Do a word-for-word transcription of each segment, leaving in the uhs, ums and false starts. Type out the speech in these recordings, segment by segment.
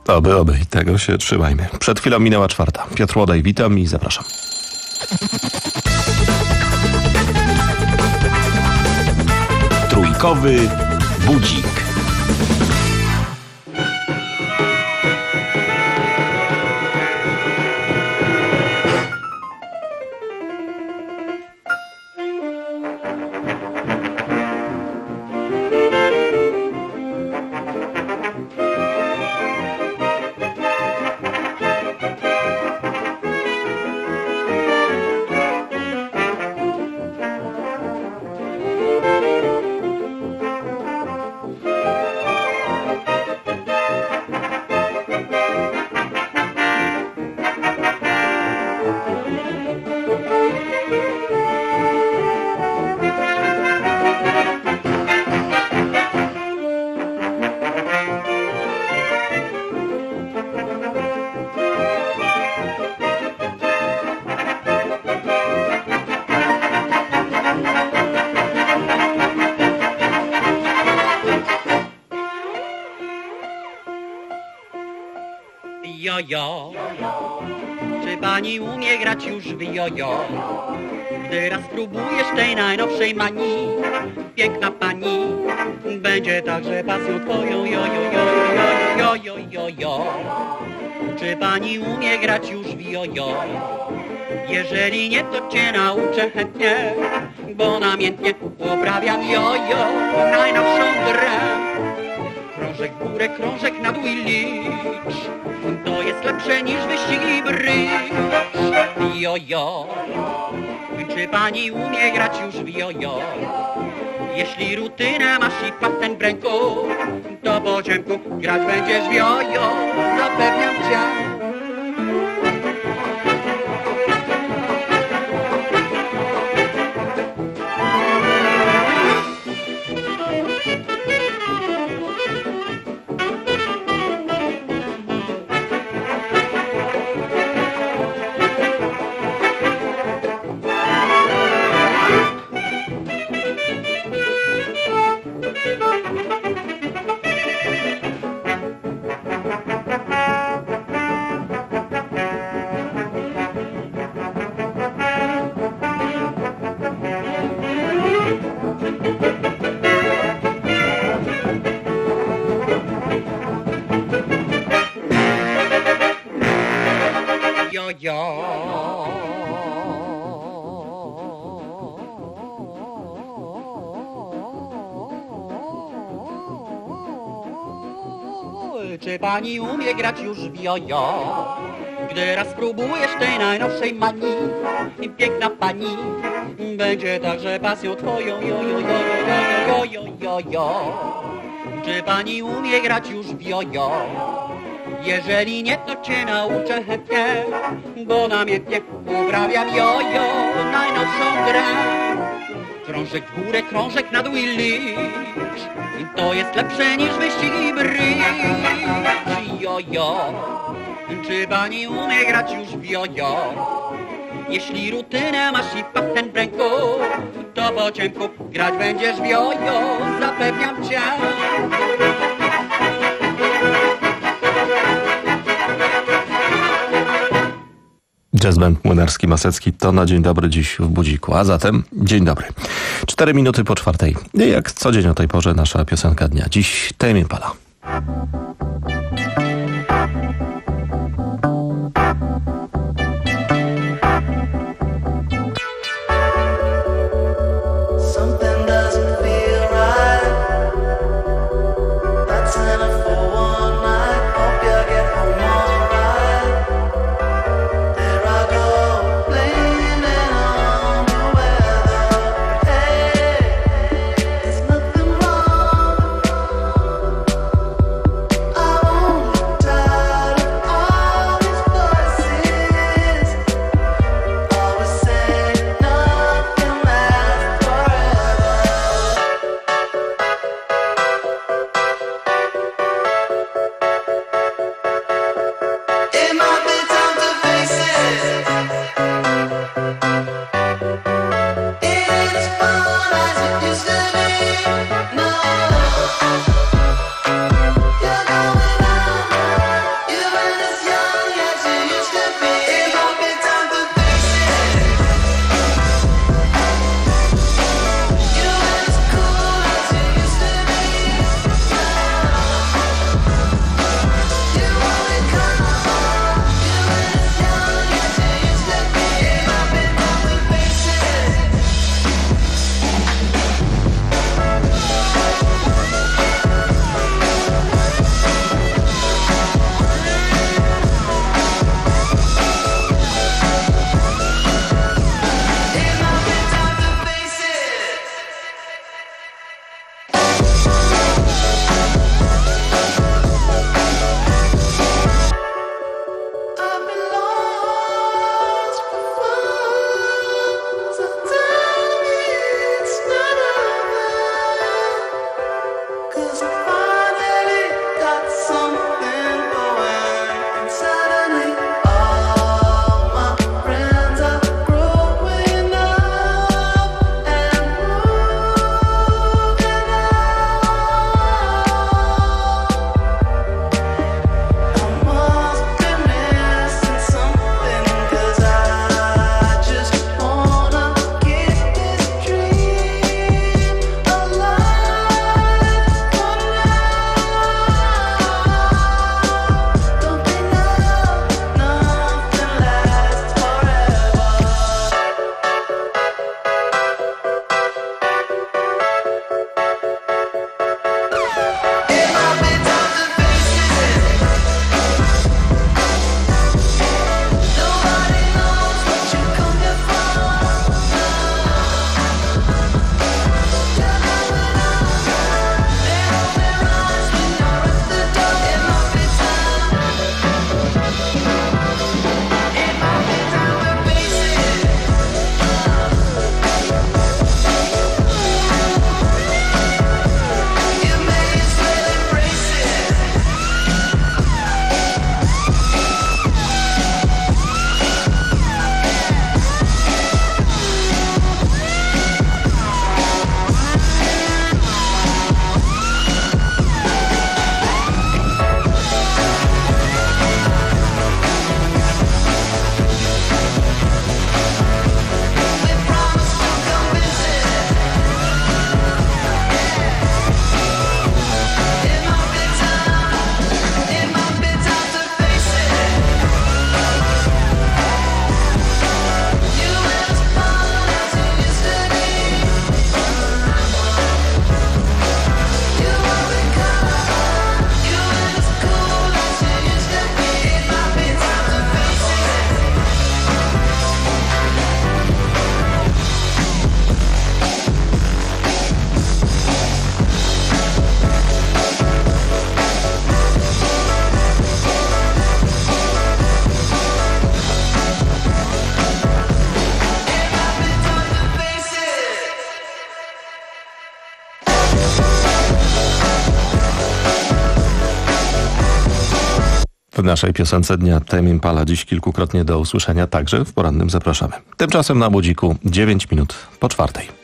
Oby, oby i tego się trzymajmy. Przed chwilą minęła czwarta. Piotr Łodaj, witam i zapraszam. Trójkowy budzik. Jojo, czy pani umie grać już w jojo? Gdy raz spróbujesz tej najnowszej manii, piękna pani będzie także pasją twoją. Jojo, jojo, jojo, jojo, czy pani umie grać już w jojo? Jeżeli nie, to cię nauczę chętnie, bo namiętnie uprawiam jojo, najnowszą grę. Krążek w górę, krążek na dół i licz, to jest lepsze niż wyścig i brycz. Jojo, czy pani umie grać już w jojo? Jeśli rutynę masz i patent w ręku, to po ciemku grać będziesz w jojo, zapewniam cię. Czy pani umie grać już w jojo? Gdy raz spróbujesz tej najnowszej manii, piękna pani będzie także pasją twoją. Jojo, jojo, jojo, jojo. Czy pani umie grać już w jojo? Jeżeli nie, to cię nauczę chętnie, bo namiętnie uprawiam jojo, najnowszą grę. Krążek w górę, krążek na dół i licz, to jest lepsze niż wyścig i brycz. Jojo, czy pani umie grać już w jojo? Jeśli rutynę masz i patent w ręku, to po ciemku grać będziesz w jojo, zapewniam cię. Jazz Band Młynarski Masecki to na dzień dobry dziś w budziku. A zatem dzień dobry. Cztery minuty po czwartej. I jak co dzień o tej porze nasza piosenka dnia. Dziś Tame Impala. W naszej piosence dnia Tame Impala dziś kilkukrotnie do usłyszenia, także w porannym zapraszamy. Tymczasem na Budziku dziewięć minut po czwartej.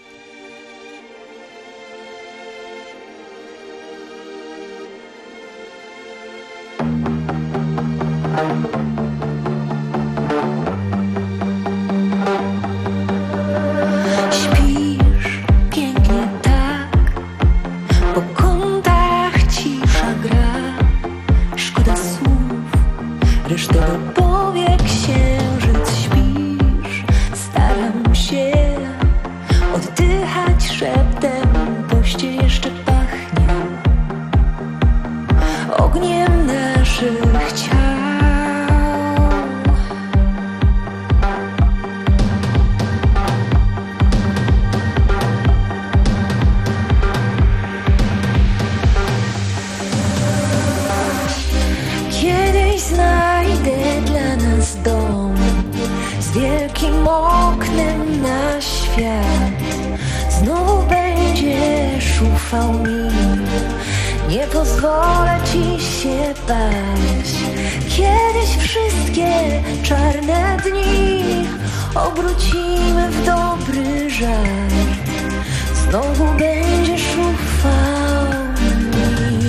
Nie pozwolę ci się bać. Kiedyś wszystkie czarne dni obrócimy w dobry żart. Znowu będziesz ufał mi.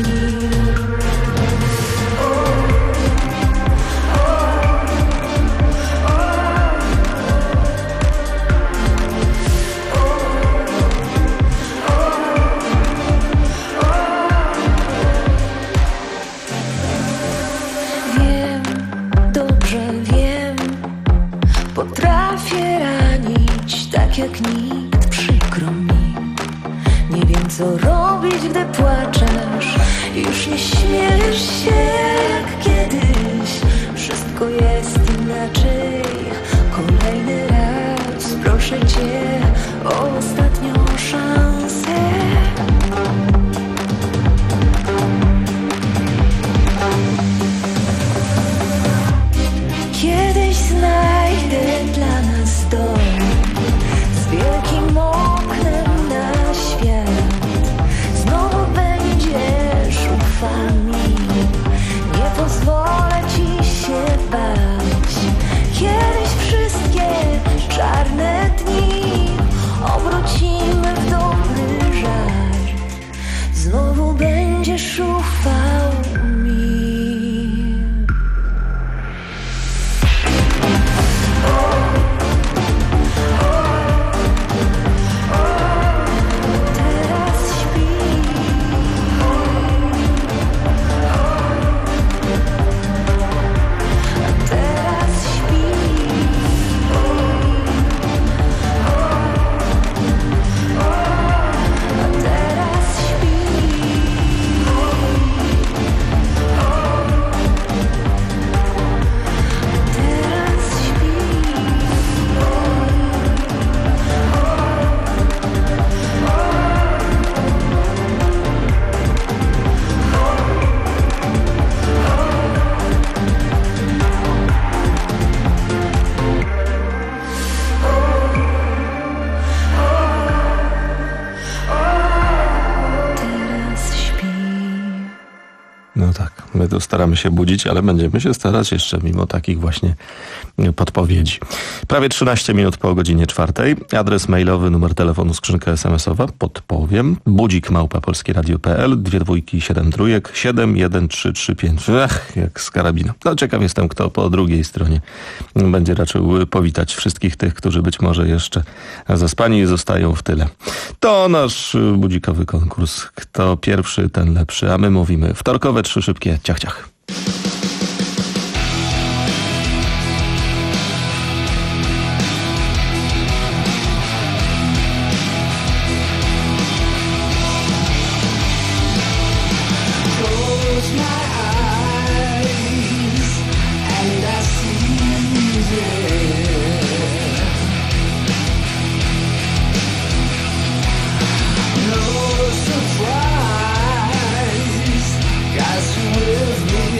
Potrafię ranić tak jak nikt, przykro mi. Nie wiem co robić, gdy płaczesz. Już nie śmiesz się jak kiedyś. Wszystko jest inaczej. Kolejny raz proszę cię o ostatnią szansę. Kiedyś znajdę dla nas dom z wielkim oknem na świat. Znowu będziesz ufał mi. Nie pozwolę ci się bać. Kiedyś wszystkie czarne dni obrócimy w dobry żart. Znowu będziesz ufał mi. No tak, my tu staramy się budzić, ale będziemy się starać jeszcze mimo takich właśnie podpowiedzi. Prawie trzynaście minut po godzinie czwartej. Adres mailowy, numer telefonu, skrzynka es em esowa. Podpowiem. Budzik małpa polskieradio kropka pe el, dwie dwójki, siedem trójek, siedem jeden trzy trzy pięć. Ach, jak z karabinu. No ciekaw jestem, kto po drugiej stronie będzie raczył powitać wszystkich tych, którzy być może jeszcze zaspani i zostają w tyle. To nasz budzikowy konkurs. Kto pierwszy, ten lepszy. A my mówimy wtorkowe trzy szybkie ciach ciach. Surprise, guys, you with me.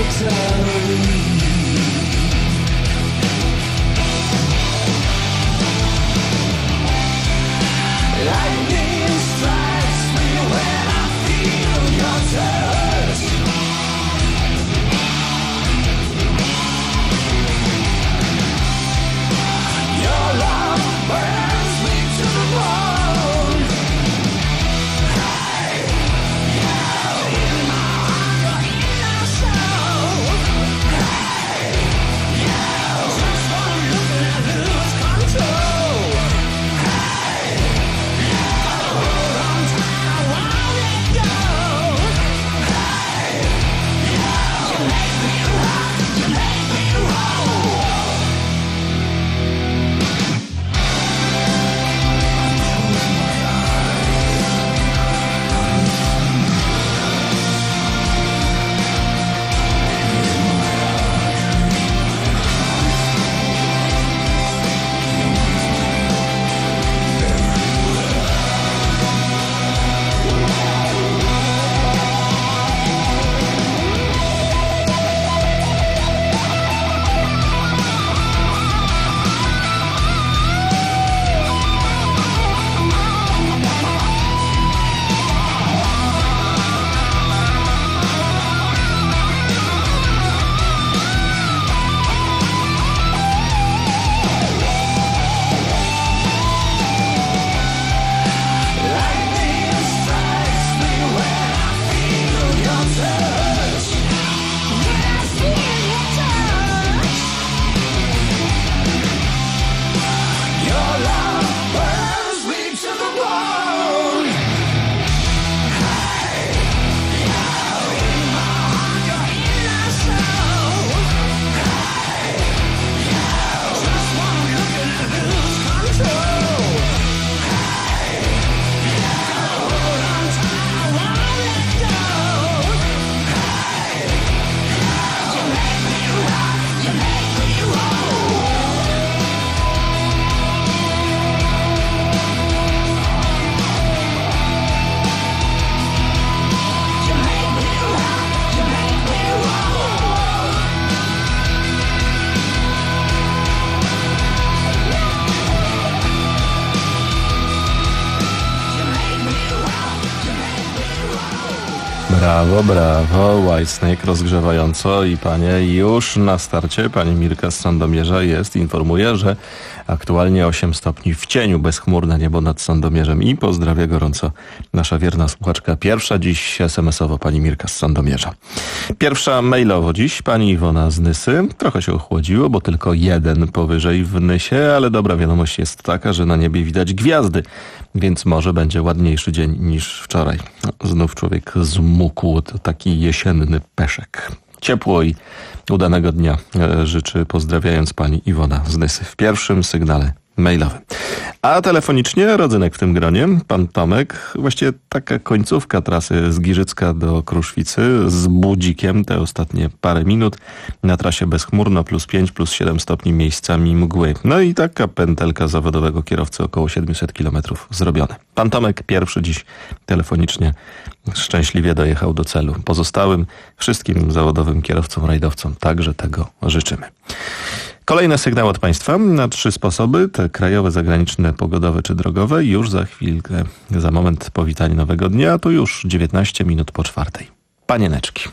Brawo, brawo, Whitesnake rozgrzewająco i panie już na starcie. Pani Mirka z Sandomierza jest, informuje, że aktualnie osiem stopni w cieniu, bezchmurne niebo nad Sandomierzem i pozdrawia gorąco nasza wierna słuchaczka. Pierwsza dziś es em esowo pani Mirka z Sandomierza. Pierwsza mailowo dziś pani Iwona z Nysy. Trochę się ochłodziło, bo tylko jeden powyżej w Nysie, ale dobra wiadomość jest taka, że na niebie widać gwiazdy, więc może będzie ładniejszy dzień niż wczoraj. Znów człowiek zmókł, to taki jesienny peszek. Ciepło i udanego dnia życzy, pozdrawiając pani Iwona z Nysy w pierwszym sygnale mailowym. A telefonicznie rodzynek w tym gronie, pan Tomek, właściwie taka końcówka trasy z Giżycka do Kruszwicy z budzikiem, te ostatnie parę minut, na trasie bezchmurno, plus pięć, plus siedem stopni, miejscami mgły. No i taka pętelka zawodowego kierowcy, około siedemset kilometrów zrobione. Pan Tomek pierwszy dziś telefonicznie szczęśliwie dojechał do celu. Pozostałym, wszystkim zawodowym kierowcom, rajdowcom także tego życzymy. Kolejny sygnał od państwa na trzy sposoby, te krajowe, zagraniczne, pogodowe czy drogowe. Już za chwilkę, za moment powitanie nowego dnia, a to już dziewiętnaście minut po czwartej. Panieneczki.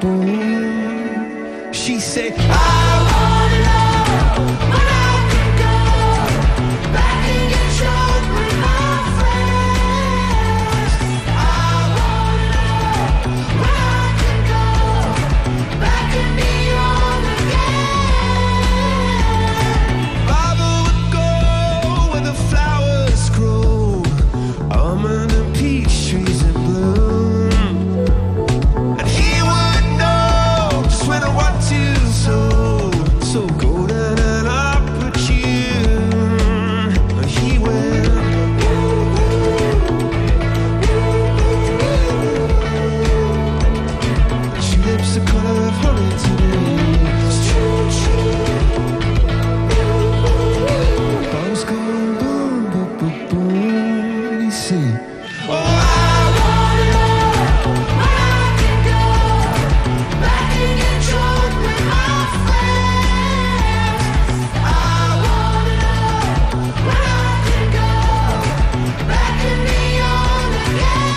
boom. She said, I wanna know when I can go back and get drunk with my friends. I wanna know when I can go back and be young again. Baba would go where the flowers grow, almond and peach trees in bloom. And he would know just when I want to sow, so golden and opportune. He went, tulips the color of honey today. Bombs going boom, boom, boom, boom. He said, oh, I wanna know when I can go back and get drunk with my friends. I wanna know when I can go back and be young again.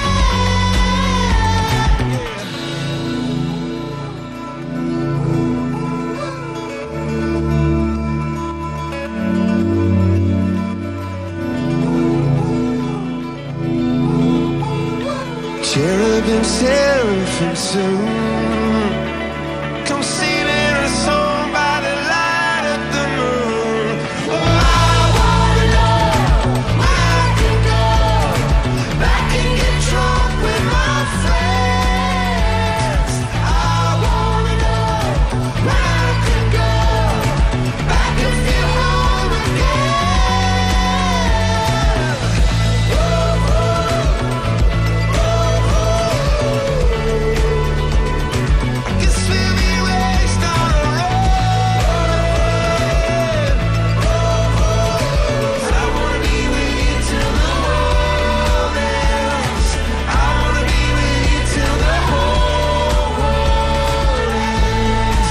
Cherubim, seraphim soon, come singing a song by the light of the moon. Oh, I wanna know when I can go back and get drunk with my friends. I wanna know when I can go back and feel home again. Guess we'll be raised on a road. I wanna be with you till the world ends. I wanna be with you till the whole world ends.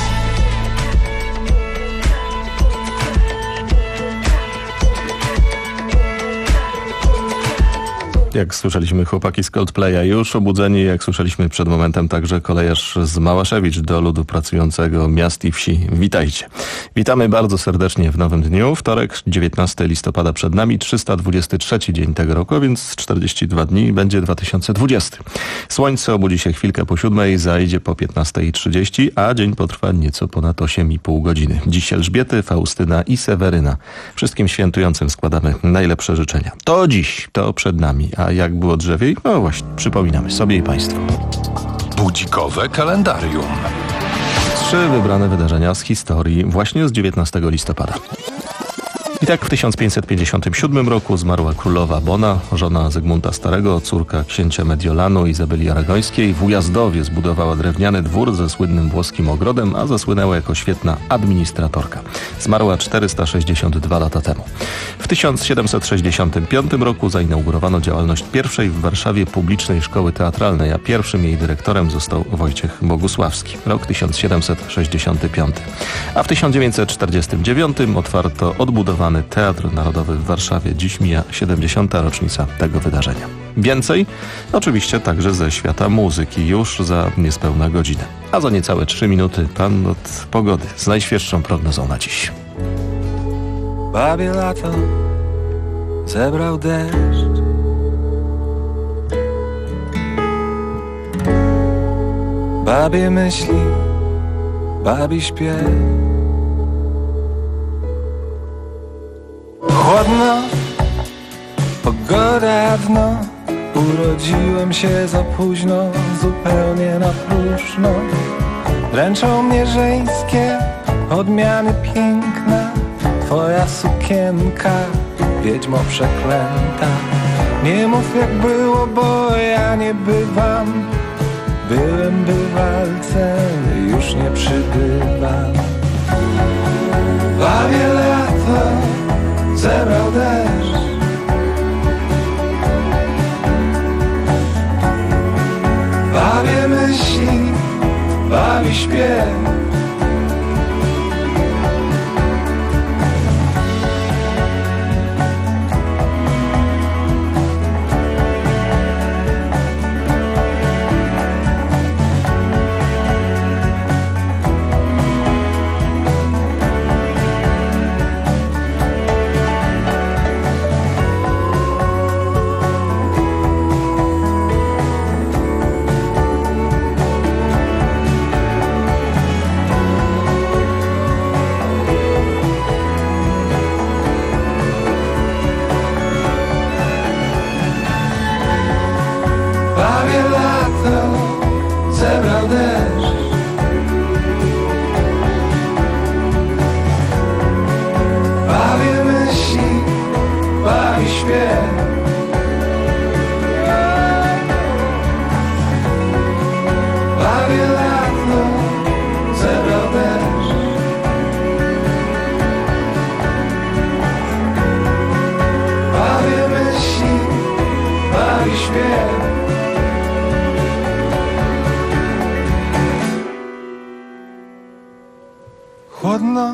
Jak słyszeliśmy, chłopaki z Coldplaya już obudzeni, jak słyszeliśmy przed momentem także kolejarz z Małaszewicz do ludu pracującego miast i wsi. Witajcie. Witamy bardzo serdecznie w nowym dniu. Wtorek, dziewiętnastego listopada przed nami, trzysta dwudziesty trzeci dzień tego roku, więc czterdzieści dwa dni będzie dwa tysiące dwudziesty. Słońce obudzi się chwilkę po siódmej, zajdzie po piętnastej trzydzieści, a dzień potrwa nieco ponad osiem i pół godziny. Dziś Elżbiety, Faustyna i Seweryna. Wszystkim świętującym składamy najlepsze życzenia. To dziś, to przed nami. A jak było drzewiej? No właśnie, przypominamy sobie i Państwu. Budzikowe kalendarium. Trzy wybrane wydarzenia z historii właśnie z dziewiętnastego listopada. I tak w tysiąc pięćset pięćdziesiątym siódmym roku zmarła królowa Bona, żona Zygmunta Starego, córka księcia Mediolanu Izabeli Aragońskiej. W Ujazdowie zbudowała drewniany dwór ze słynnym włoskim ogrodem, a zasłynęła jako świetna administratorka. Zmarła czterysta sześćdziesiąt dwa lata temu. W tysiąc siedemset sześćdziesiątym piątym roku zainaugurowano działalność pierwszej w Warszawie publicznej szkoły teatralnej, a pierwszym jej dyrektorem został Wojciech Bogusławski. Rok tysiąc siedemset sześćdziesiąty piąty. A w tysiąc dziewięćset czterdziestym dziewiątym otwarto odbudowany Teatr Narodowy w Warszawie. Dziś mija siedemdziesiąta rocznica tego wydarzenia. Więcej? Oczywiście także ze świata muzyki już za niespełna godzinę. A za niecałe trzy minuty pan od pogody z najświeższą prognozą na dziś. Babie lato zebrał deszcz, babie myśli, babi śpiew. Chłodno, pogoda w noc, urodziłem się za późno, zupełnie na próżno. Dręczą mnie żeńskie odmiany piękna, twoja sukienka, wiedźmo przeklęta. Nie mów jak było, bo ja nie bywam, byłem bywalcem, już nie przybywam. Babie lato zebrał deszcz, babie myśli, bawi śpiew. chłodno,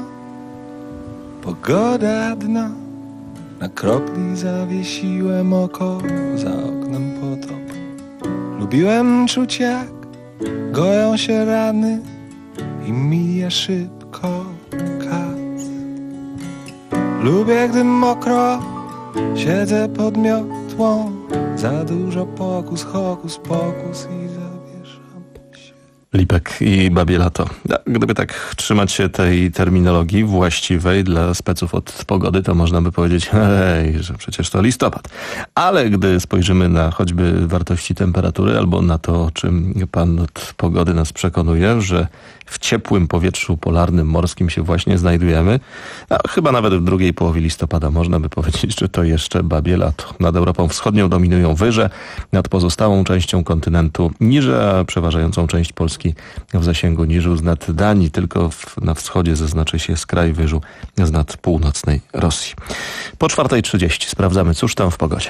pogoda dna. Na kropli zawiesiłem oko, za oknem potop. Lubiłem czuć, jak goją się rany i mija szybko kac. Lubię, gdy mokro siedzę pod miotłą, za dużo pokus, hokus pokus i zawieszam się. Lipek i Babie Lato. Gdyby tak trzymać się tej terminologii właściwej dla speców od pogody, to można by powiedzieć, hej, że przecież to listopad. Ale gdy spojrzymy na choćby wartości temperatury albo na to, czym pan od pogody nas przekonuje, że w ciepłym powietrzu polarnym, morskim się właśnie znajdujemy, a chyba nawet w drugiej połowie listopada można by powiedzieć, że to jeszcze Babie Lato. Nad Europą Wschodnią dominują wyże, nad pozostałą częścią kontynentu niże, a przeważającą część Polski w zasięgu niżu z nad Danii, tylko w, na wschodzie zaznaczy się skraj wyżu z nad północnej Rosji. Po czwartej trzydzieści sprawdzamy, cóż tam w pogodzie.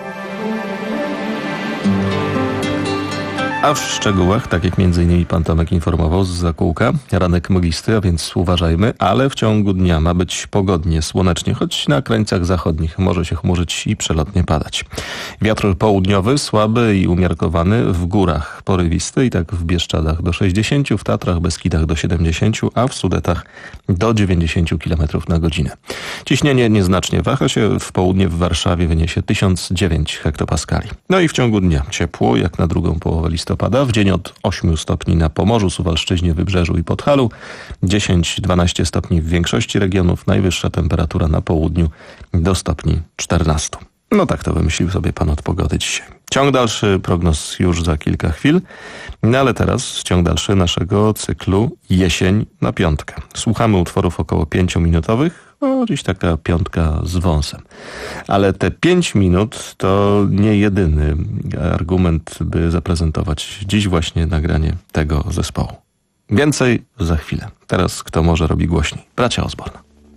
A w szczegółach, tak jak między innymi pan Tomek informował z Zakółka, ranek mglisty, a więc uważajmy, ale w ciągu dnia ma być pogodnie, słonecznie, choć na krańcach zachodnich może się chmurzyć i przelotnie padać. Wiatr południowy, słaby i umiarkowany, w górach porywisty i tak w Bieszczadach do sześćdziesięciu, w Tatrach, Beskidach do siedemdziesięciu, a w Sudetach do dziewięćdziesięciu kilometrów na godzinę. Ciśnienie nieznacznie waha się, w południe w Warszawie wyniesie tysiąc dziewięć hektopaskali. No i w ciągu dnia ciepło, jak na drugą połowę listopada. W dzień od ośmiu stopni na Pomorzu, Suwalszczyźnie, Wybrzeżu i Podhalu, dziesięć dwanaście stopni w większości regionów, najwyższa temperatura na południu do stopni czternastu. No tak to wymyślił sobie pan od pogody dzisiaj. Ciąg dalszy prognoz już za kilka chwil, no ale teraz ciąg dalszy naszego cyklu Jesień na piątkę. Słuchamy utworów około pięciominutowych, no dziś taka piątka z wąsem. Ale te pięć minut to nie jedyny argument, by zaprezentować dziś właśnie nagranie tego zespołu. Więcej za chwilę. Teraz kto może robi głośniej. Bracia Osborne.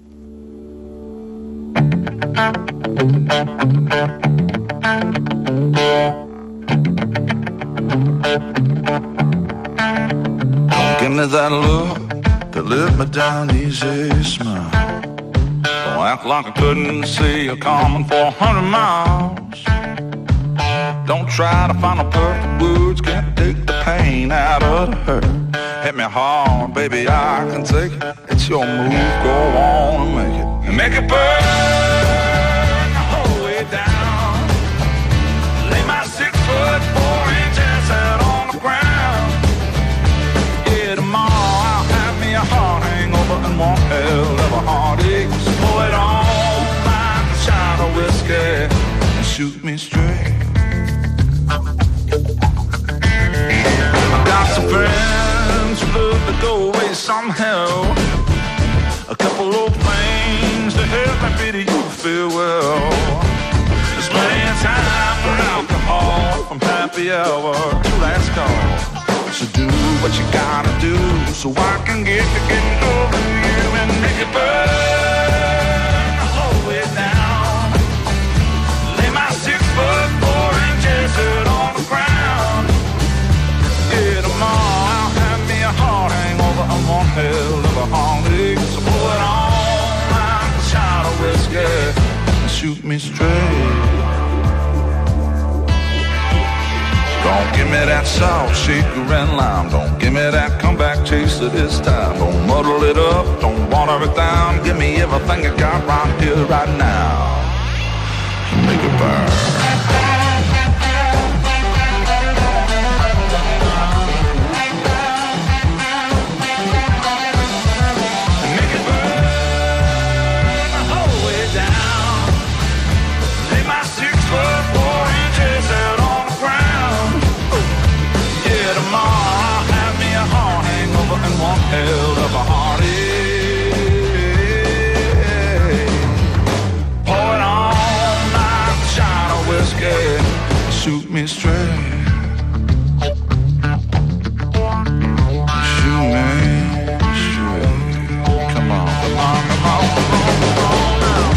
Give me that look that lit me down easy, smile. Don't act like I couldn't see you coming for a hundred miles. Don't try to find a perfect words, can't take the pain out of the hurt. Hit me hard, baby, I can take it. It's your move, go on and make it. And make it burn the whole way down. Lay my six foot four inches out on the ground. Yeah, tomorrow I'll have me a heart hangover and one hell of a heartache. So pull it on like a shot of whiskey and shoot me straight. I've got some friends who love to go away somehow. A couple old things to help me pity you feel well. There's plenty of time for alcohol from happy hour to last call. So do what you gotta do so I can get to getting over you and make it burn the whole way down. Lay my six foot four inches out on the ground. Yeah, tomorrow I'll have me a heart hangover and one hell of a heartache. So pull it on like a shot of whiskey and shoot me straight. Don't give me that salt shaker and lime. Don't give me that comeback chaser this time. Don't muddle it up, don't water it down. Give me everything you got right here, right now. Make it burn. Hell of a heartache. Pour it on like a shot of whiskey. Shoot me straight. Shoot me straight. Come on, come on, come on, come on, come on now.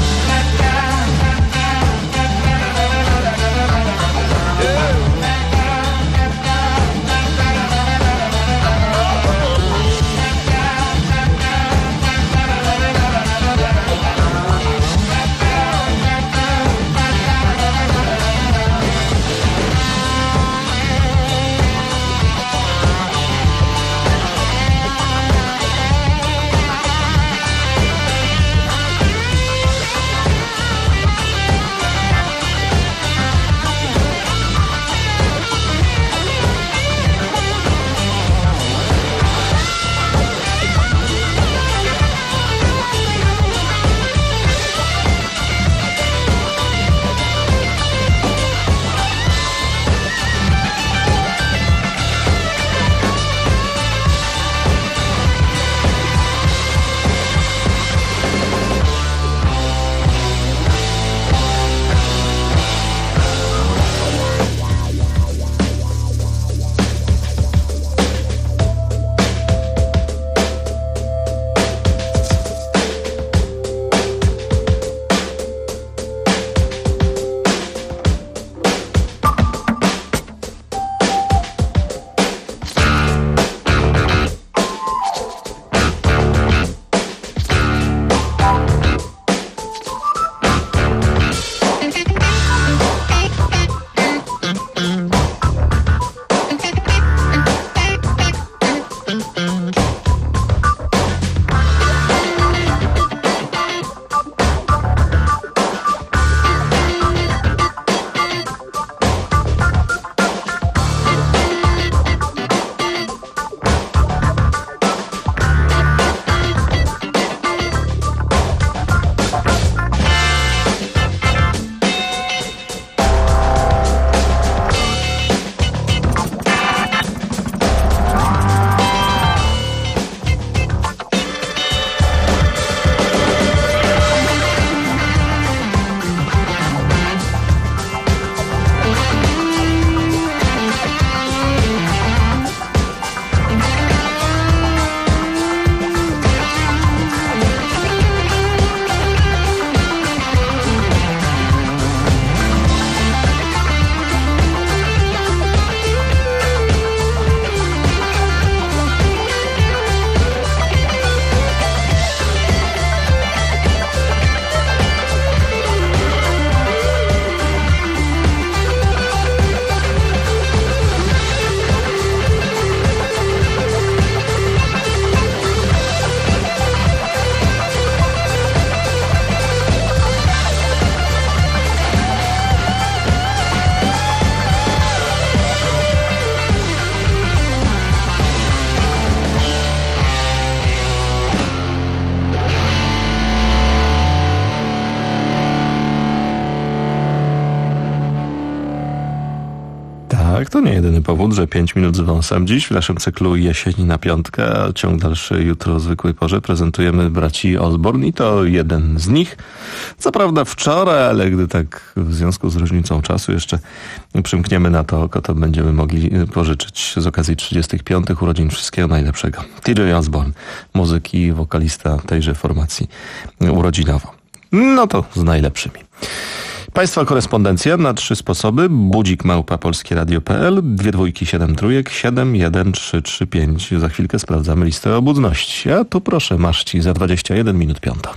to nie jedyny powód, że pięć minut z wąsem. Dziś w naszym cyklu Jesień na piątkę, a ciąg dalszy jutro o zwykłej porze prezentujemy braci Osborne i to jeden z nich. Co prawda wczoraj, ale gdy tak w związku z różnicą czasu jeszcze przymkniemy na to oko, to będziemy mogli pożyczyć z okazji trzydziestych piątych urodzin wszystkiego najlepszego. T J Osborne, muzyk i wokalista tejże formacji urodzinowo. No to z najlepszymi. Państwa korespondencja na trzy sposoby. Budzik małpa polskieradio kropka p l, dwie dwójki, siedem trójek, siedem jeden trzy trzy pięć. Za chwilkę sprawdzamy listę obudności. A tu proszę, masz ci za dwadzieścia jeden minut piąta.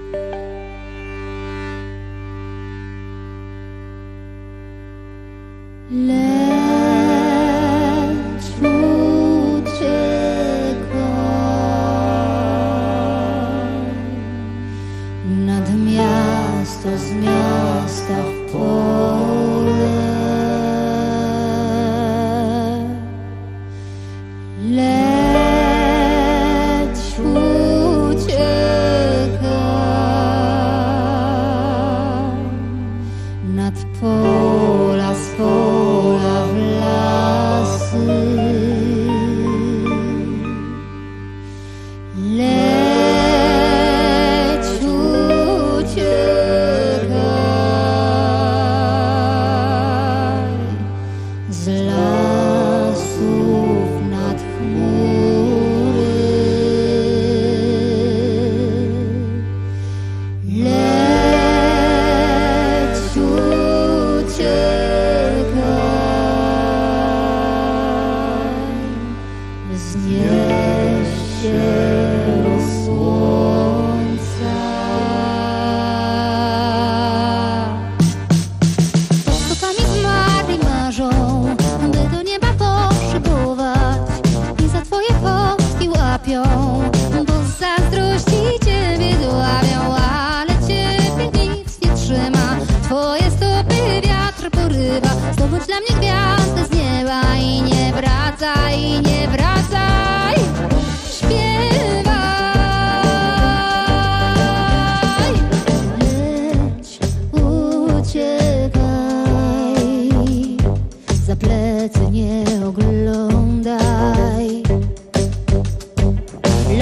Lecz uciekaj nad miasto, z miasta w pole. Leć uciekaj nad pola, z pola w lasy. Leć uciekaj z lasów nad chmury. Leć uciekaj, znieś się do słońca. Pod stopami zmarli marzą, by do nieba poszybować i za twoje fotki łapią, bo z zazdrości ciebie dławią, ale ciebie nic nie trzyma. Twoje stopy wiatr porywa, zdobądź dla mnie gwiazdę z nieba i nie wracaj, i nie wracaj. Śpiewaj. Leć uciekaj, za plecy nie oglądaj.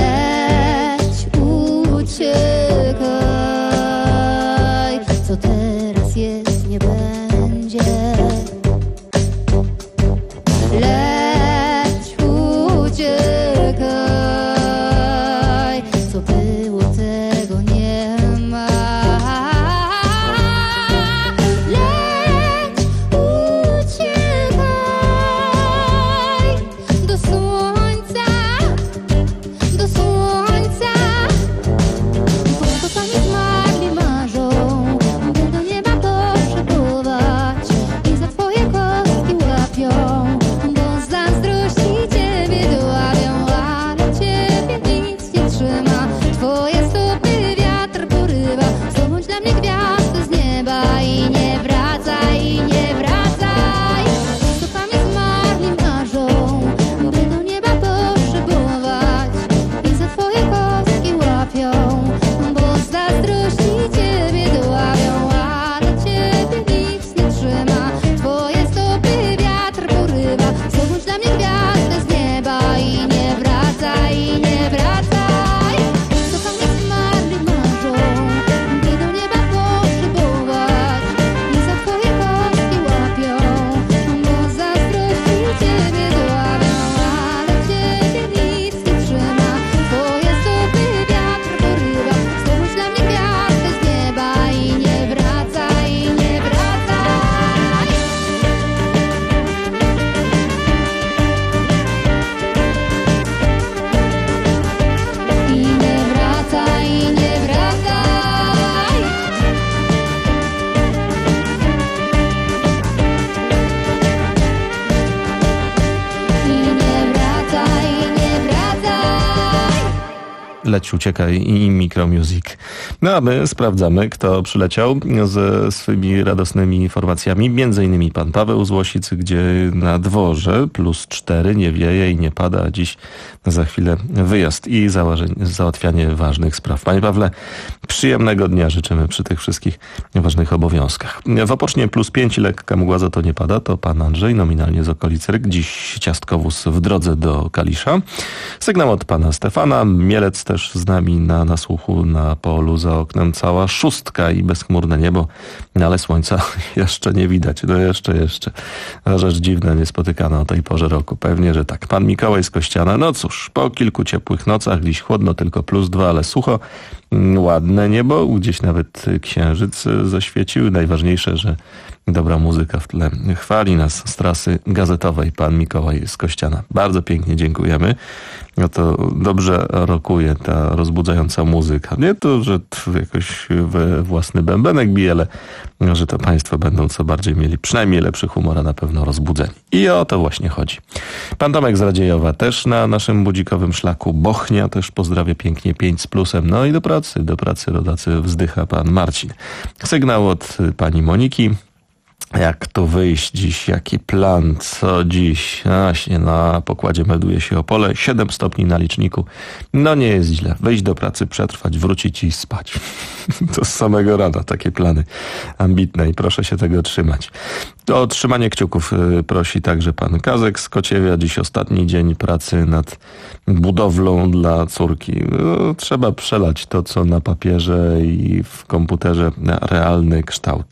Leć Uciekaj i Micromusic. No a my sprawdzamy, kto przyleciał ze swymi radosnymi informacjami. Między innymi pan Paweł z Łosic, gdzie na dworze plus cztery, nie wieje i nie pada, a dziś za chwilę wyjazd i załatwianie ważnych spraw. Panie Pawle, przyjemnego dnia życzymy przy tych wszystkich ważnych obowiązkach. W Opocznie plus pięć, lekka mgła, za to nie pada, to pan Andrzej, nominalnie z okolic Ryk. Dziś ciastkowóz w drodze do Kalisza. Sygnał od pana Stefana. Mielec też z nami na nasłuchu, na polu za oknem cała szóstka i bezchmurne niebo, ale słońca jeszcze nie widać. No jeszcze, jeszcze. Rzecz dziwna, niespotykana o tej porze roku. Pewnie, że tak. Pan Mikołaj z Kościana. No cóż, po kilku ciepłych nocach, dziś chłodno, tylko plus dwa, ale sucho. Ładne niebo, gdzieś nawet księżyc zaświecił. Najważniejsze, że dobra muzyka w tle. Chwali nas z trasy gazetowej pan Mikołaj z Kościana. Bardzo pięknie dziękujemy. No to dobrze rokuje ta rozbudzająca muzyka. Nie to, że jakoś we własny bębenek bije, ale że to państwo będą co bardziej mieli przynajmniej lepszy humor, a na pewno rozbudzeni. I o to właśnie chodzi. Pan Tomek z Radziejowa też na naszym budzikowym szlaku. Bochnia też pozdrawia pięknie, pięć z plusem. No i do pracy, do pracy rodacy wzdycha pan Marcin. Sygnał od pani Moniki. Jak tu wyjść dziś? Jaki plan? Co dziś? Właśnie na pokładzie melduje się Opole. siedem stopni na liczniku. No nie jest źle. Wyjść do pracy, przetrwać, wrócić i spać. To z samego rana takie plany ambitne i proszę się tego trzymać. O trzymanie kciuków prosi także pan Kazek z Kociewia. Dziś ostatni dzień pracy nad budowlą dla córki. No, trzeba przelać to, co na papierze i w komputerze, na realny kształt.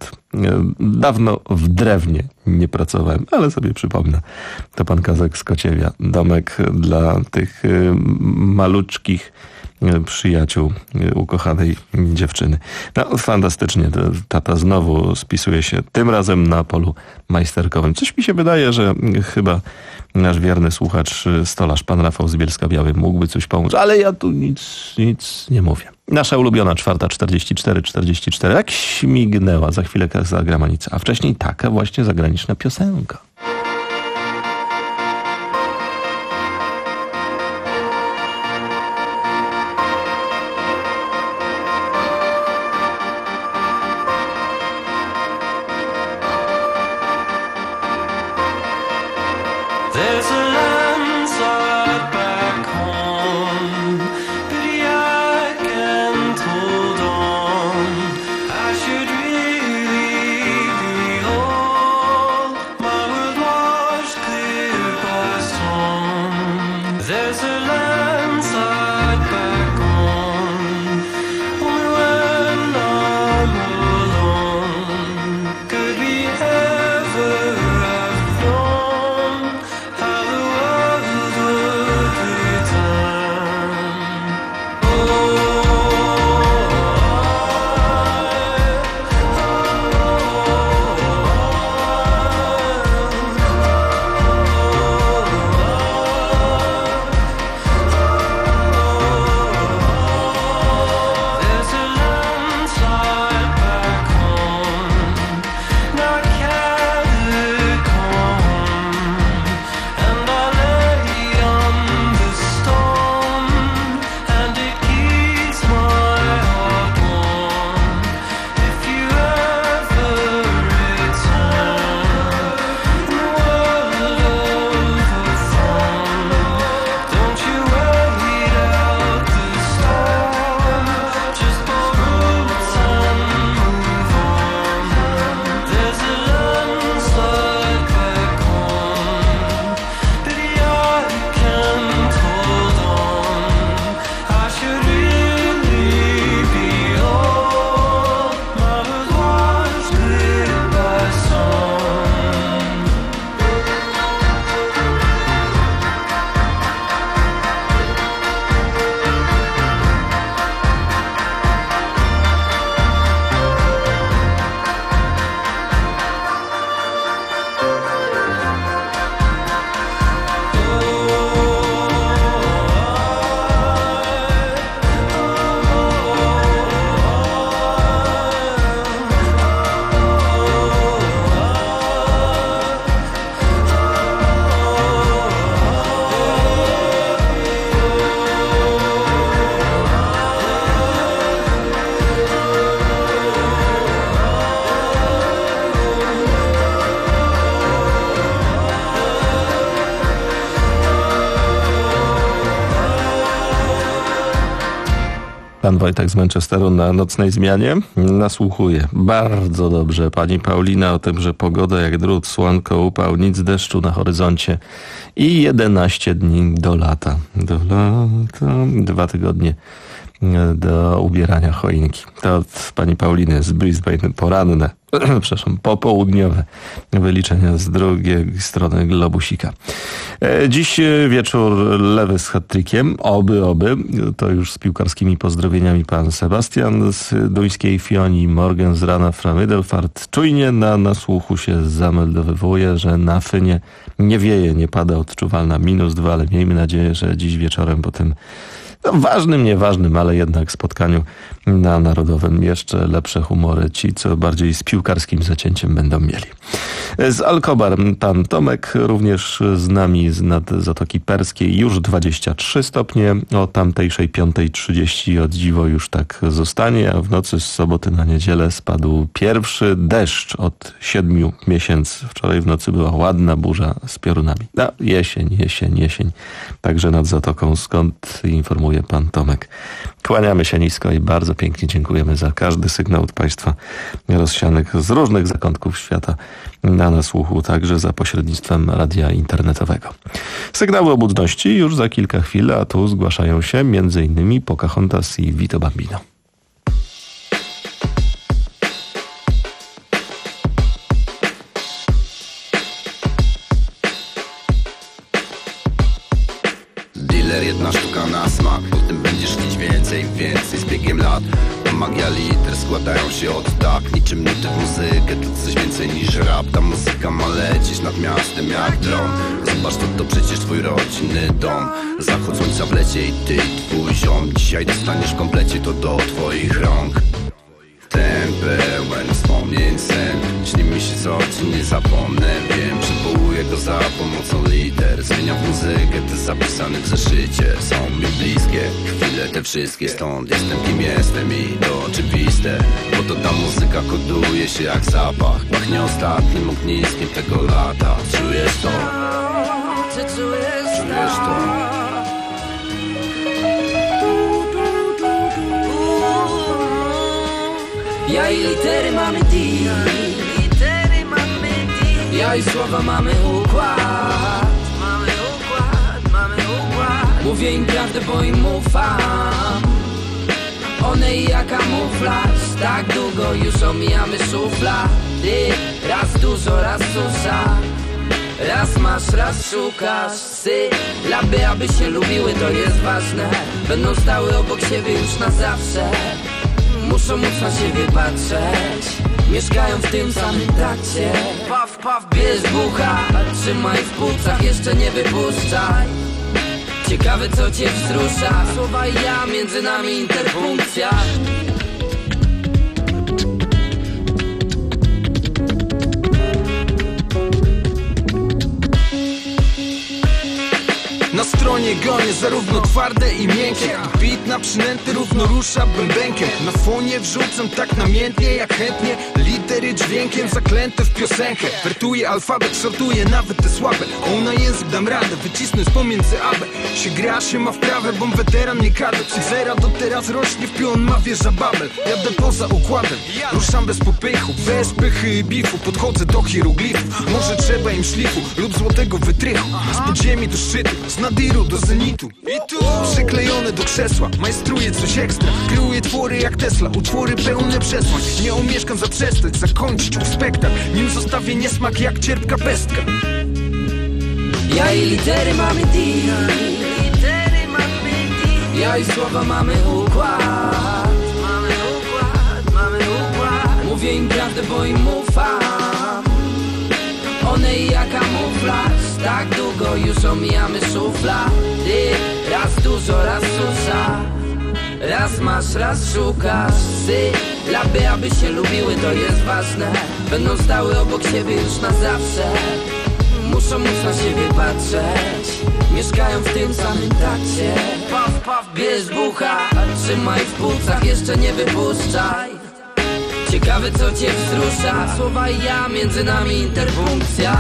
Dawno w drewnie nie pracowałem, ale sobie przypomnę. To pan Kazek z Kociewia. Domek dla tych maluczkich przyjaciół ukochanej dziewczyny. No fantastycznie. Tata znowu spisuje się tym razem na polu majsterkowym. Coś mi się wydaje, że chyba nasz wierny słuchacz, stolarz, pan Rafał z Bielska-Białej mógłby coś pomóc, ale ja tu nic, nic nie mówię. Nasza ulubiona czwarta czterdzieści cztery czterdzieści cztery. Jak śmignęła, za chwilę zagramanica, a wcześniej taka właśnie zagraniczna piosenka. There's a landslide back home, pity I can't hold on. I should really be old. My world Pan Wojtek z Manchesteru na nocnej zmianie nasłuchuje. Bardzo dobrze. Pani Paulina o tym, że pogoda jak drut, słonko, upał, nic deszczu na horyzoncie i jedenaście dni do lata. Do lata. Dwa tygodnie do ubierania choinki. To od pani Pauliny z Brisbane poranne, przepraszam, popołudniowe wyliczenia z drugiej strony globusika. Dziś wieczór lewy z hat-trickiem, oby, oby. To już z piłkarskimi pozdrowieniami pan Sebastian z duńskiej Fionii, Morgan z rana fra Middelfart. Czujnie na nasłuchu się zameldowywuje, że na Fynie nie wieje, nie pada odczuwalna minus dwa, ale miejmy nadzieję, że dziś wieczorem po tym no, ważnym, nieważnym, ale jednak spotkaniu na Narodowym jeszcze lepsze humory ci, co bardziej z piłkarskim zacięciem będą mieli. Z Alcobar pan Tomek, również z nami z nad Zatoki Perskiej, już dwadzieścia trzy stopnie, o tamtejszej piątej trzydzieści od dziwo już tak zostanie, a w nocy z soboty na niedzielę spadł pierwszy deszcz od siedmiu miesięcy. Wczoraj w nocy była ładna burza z piorunami. No, jesień, jesień, jesień. Także nad Zatoką, skąd informuje pan Tomek. Kłaniamy się nisko i bardzo pięknie dziękujemy za każdy sygnał od państwa rozsianych z różnych zakątków świata na nasłuchu, także za pośrednictwem radia internetowego. Sygnały obudności już za kilka chwil, a tu zgłaszają się między innymi Pocahontas i Vito Bambino. Jedna sztuka na smak, potem będziesz chcieć więcej, więcej z biegiem lat. Magia liter składają się od tak, niczym nuty w muzykę, to coś więcej niż rap. Ta muzyka ma lecieć nad miastem jak dron. Zobacz, to to przecież twój rodzinny dom. Zachód słońca w lecie i ty, twój ziom. Dzisiaj dostaniesz w komplecie to do twoich rąk. Ten pełen wspomnień sen, śni mi się co ci nie zapomnę. Wiem, przywołuję go za pomocą liter. Zmieniam muzykę, te zapisane w zeszycie są mi bliskie. Chwile te wszystkie, stąd jestem kim jestem i to oczywiste. Bo to ta muzyka koduje się jak zapach. Pachnie ostatnim ogniskiem tego lata. Czujesz to? Czujesz to? Ja i litery mamy deal, litery mamy deal. Ja i słowa mamy układ, mamy układ, mamy układ. Mówię im prawdę, bo im ufam. One i jak kamuflaż, tak długo już omijamy szuflady. Raz dużo, raz susza. Raz masz, raz szukasz sylaby, aby się lubiły, to jest ważne. Będą stały obok siebie już na zawsze. Muszą móc na siebie patrzeć. Mieszkają w tym samym trakcie. Paf, paf, bierz bucha, trzymaj w płucach, jeszcze nie wypuszczaj. Ciekawe co cię wzrusza. Słowa i ja, między nami interpunkcja. Na stronie gonię zarówno twarde i miękkie. Beat na przynęty równo rusza bębenkiem. Na fonie wrzucam tak namiętnie jak chętnie. Litery dźwiękiem zaklęte w piosenkę. Wertuję alfabet, sortuję nawet te słabe. O, na język dam radę, wycisnąć pomiędzy abę. Się gra, się ma wprawę, bom weteran nie kadet. Od zera do teraz rośnie w pion, ma wieża Babel. Jadę poza układem, ruszam bez popychu. Bez pychy i bifu, podchodzę do hieroglifów. Może trzeba im szlifu lub złotego wytrychu. Z podziemi do szczytu, z nadiru do zenitu. I tu przyklejone do krzesła, majstruję coś ekstra. Kryłuję twory jak Tesla, utwory pełne przesłań. Nie omieszkam zaprzestać, zakończyć ów spektakl, nim zostawię niesmak jak cierpka pestka. Ja i litery mamy deal, litery mamy deal. Ja i słowa mamy układ, mamy układ, mamy układ. Mówię im prawdę, bo im ufam. One i jak kamuflaż, tak długo już omijamy szuflady. Raz dużo, raz susza. Raz masz, raz szukasz sylaby, aby się lubiły, to jest ważne. Będą stały obok siebie już na zawsze. Muszą móc na siebie patrzeć. Mieszkają w tym samym takcie. Paf, paf, bierz bucha, trzymaj w płucach, jeszcze nie wypuszczaj. Ciekawe co cię wzrusza. Słowa i ja, między nami interpunkcja.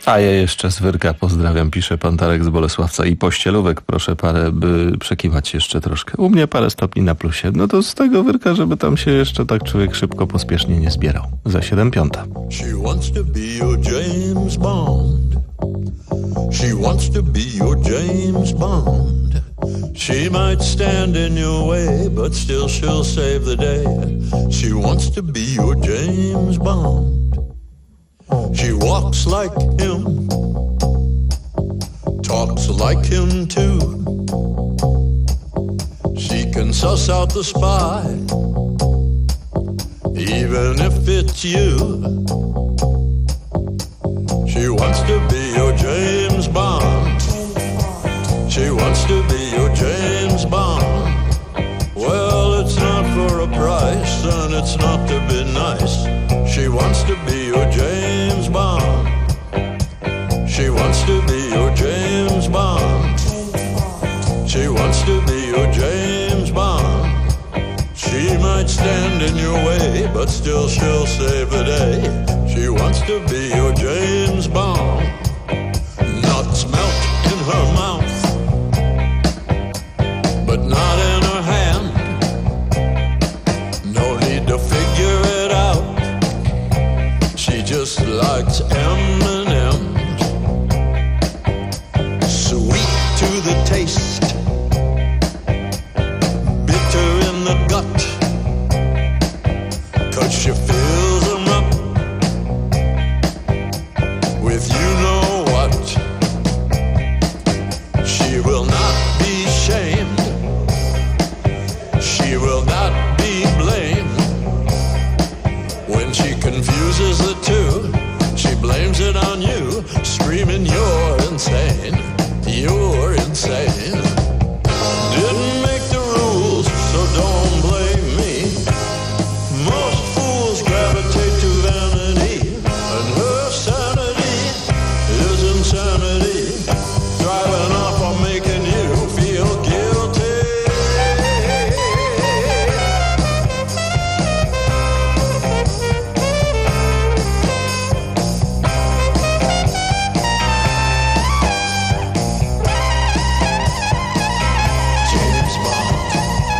A ja jeszcze z Wyrka pozdrawiam, pisze pan Tarek z Bolesławca i Pościelówek. Proszę parę, by przekiwać jeszcze troszkę. U mnie parę stopni na plusie. No to z tego Wyrka, żeby tam się jeszcze tak człowiek szybko, pospiesznie nie zbierał. Za siedem piąta. She wants to be your James Bond. She wants to be your James Bond. She might stand in your way, but still she'll save the day. She wants to be your James Bond. She walks like him, talks like him too. She can suss out the spy, even if it's you. She wants to be your James Bond. She wants to be your James Bond. Well, it's not for a price, and it's not to be nice. She wants to be your James Bond. She wants to be your James Bond. She wants to be your James Bond. She might stand in your way, but still she'll save the day. She wants to be your James Bond. Nuts melt in her mouth, but not in her hand. No need to figure it out. She just likes M and M's. Sweet to the taste, bitter in the gut, 'cause she fills them up with you know what. She will not be shamed. She will not be blamed. When she confuses the two, she blames it on you, screaming you're insane, you're insane. Didn't make the rules, so don't blame me. Most fools gravitate to vanity, and her sanity is insanity, driving off or making you feel guilty. James Bond.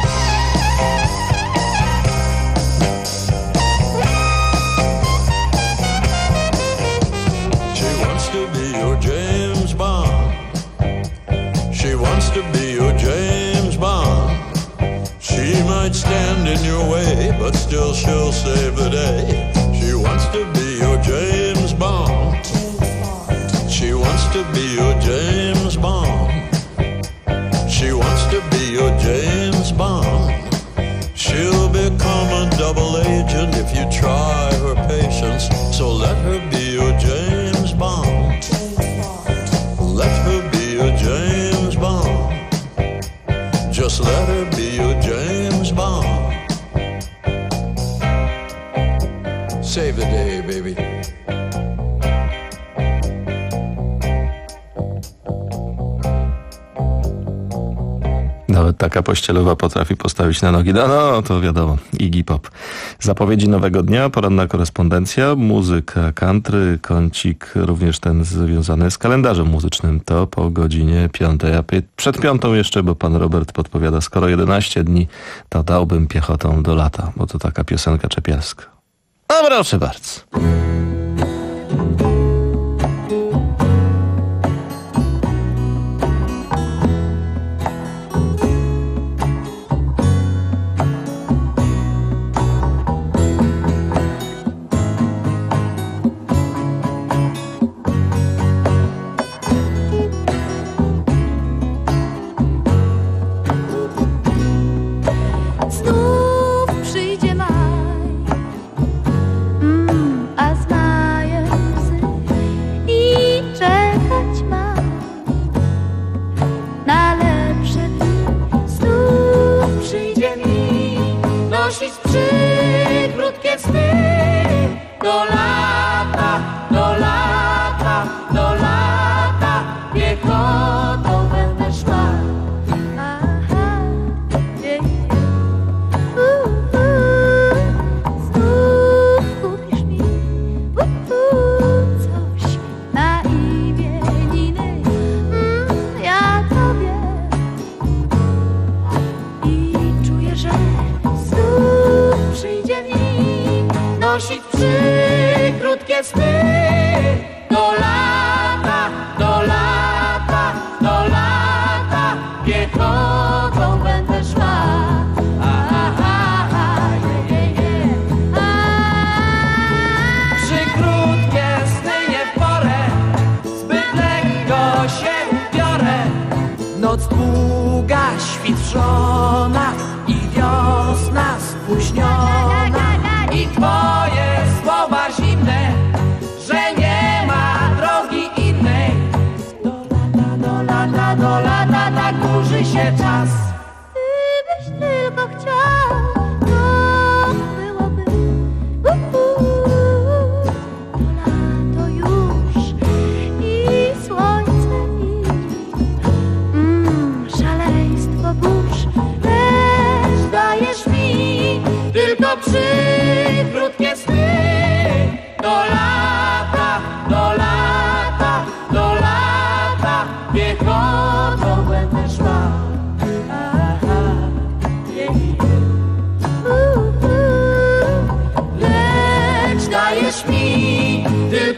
She wants to be your James Bond. She wants to be your James Bond. She might stand in your way, but still she'll save the day. She wants to be your James Bond. She wants to be your James Bond. She wants to be your James Bond. She'll become a double agent if you try her patience. So let her be your James Bond. Let her be your James Bond. Just let her be your James Bond. Save the day, baby. Nawet taka Pościelowa potrafi postawić na nogi. No, no, to wiadomo, Iggy Pop. Zapowiedzi nowego dnia, poranna korespondencja, muzyka country, kącik również ten związany z kalendarzem muzycznym. To po godzinie piątej, a przed piątą jeszcze, bo pan Robert podpowiada, skoro jedenaście dni, to dałbym piechotą do lata, bo to taka piosenka czepialska. No proszę bardzo. Znów przyjdzie maj, mm, a z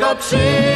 to przyjdzie.